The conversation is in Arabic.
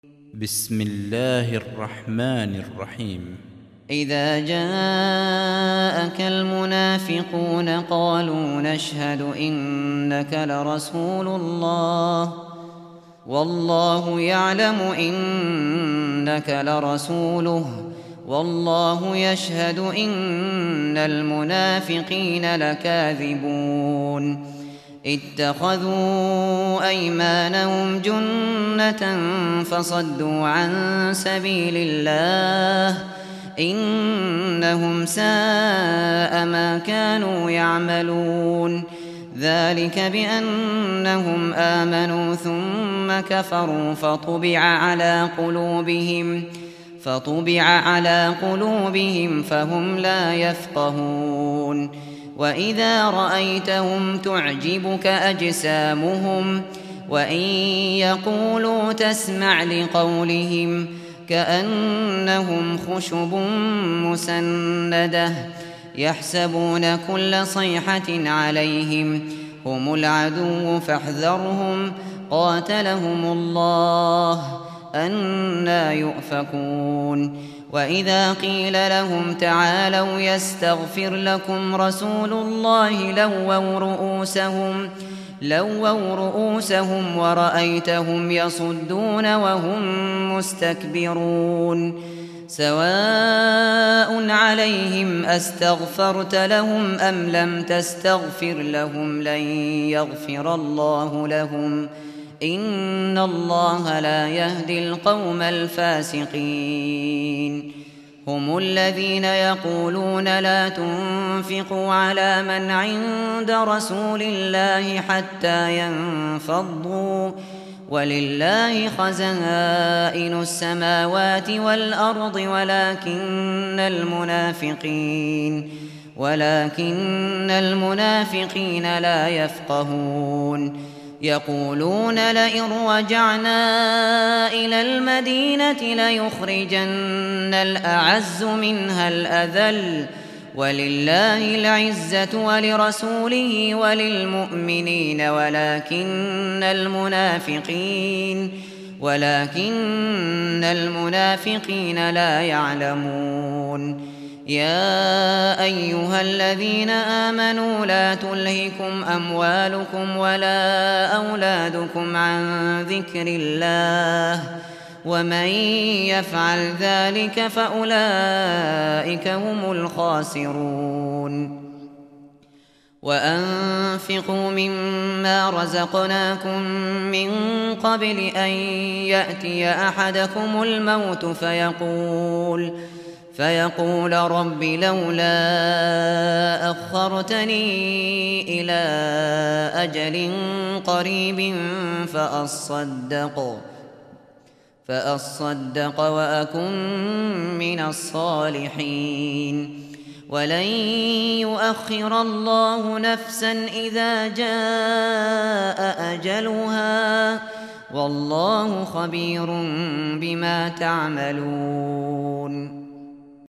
بسم الله الرحمن الرحيم. إذا جاءك المنافقون قالوا نشهد إنك لرسول الله والله يعلم إنك لرسوله والله يشهد إن المنافقين لكاذبون اتخذوا أيمانهم جنة فصدوا عن سبيل الله إنهم ساء ما كانوا يعملون ذلك بأنهم آمنوا ثم كفروا فطبع على قلوبهم فهم لا يفقهون وإذا رأيتهم تعجبك أجسامهم وإن يقولوا تسمع لقولهم كأنهم خشب مسندة يحسبون كل صيحة عليهم هم العدو فاحذرهم قاتلهم الله أنى يؤفكون وإذا قيل لهم تعالوا يستغفر لكم رسول الله لووا رؤوسهم ورأيتهم يصدون وهم مستكبرون سواء عليهم أستغفرت لهم أم لم تستغفر لهم لن يغفر الله لهم إن الله لا يهدي القوم الفاسقين هم الذين يقولون لا تنفقوا على من عند رسول الله حتى ينفضوا ولله خزائن السماوات والأرض ولكن المنافقين لا يفقهون يقولون لئن رجعنا إلى المدينة ليخرجن الأعز منها الأذل ولله العزة ولرسوله وللمؤمنين ولكن المنافقين لا يعلمون يا أيها الذين آمنوا لا تلهكم أموالكم ولا أولادكم عن ذكر الله ومن يفعل ذلك فأولئك هم الخاسرون وأنفقوا مما رزقناكم من قبل أن يأتي أحدكم الموت فيقول رب لولا أخرتني إلى أجل قريب فأصدق وأكن من الصالحين ولن يؤخر الله نفسا إذا جاء أجلها والله خبير بما تعملون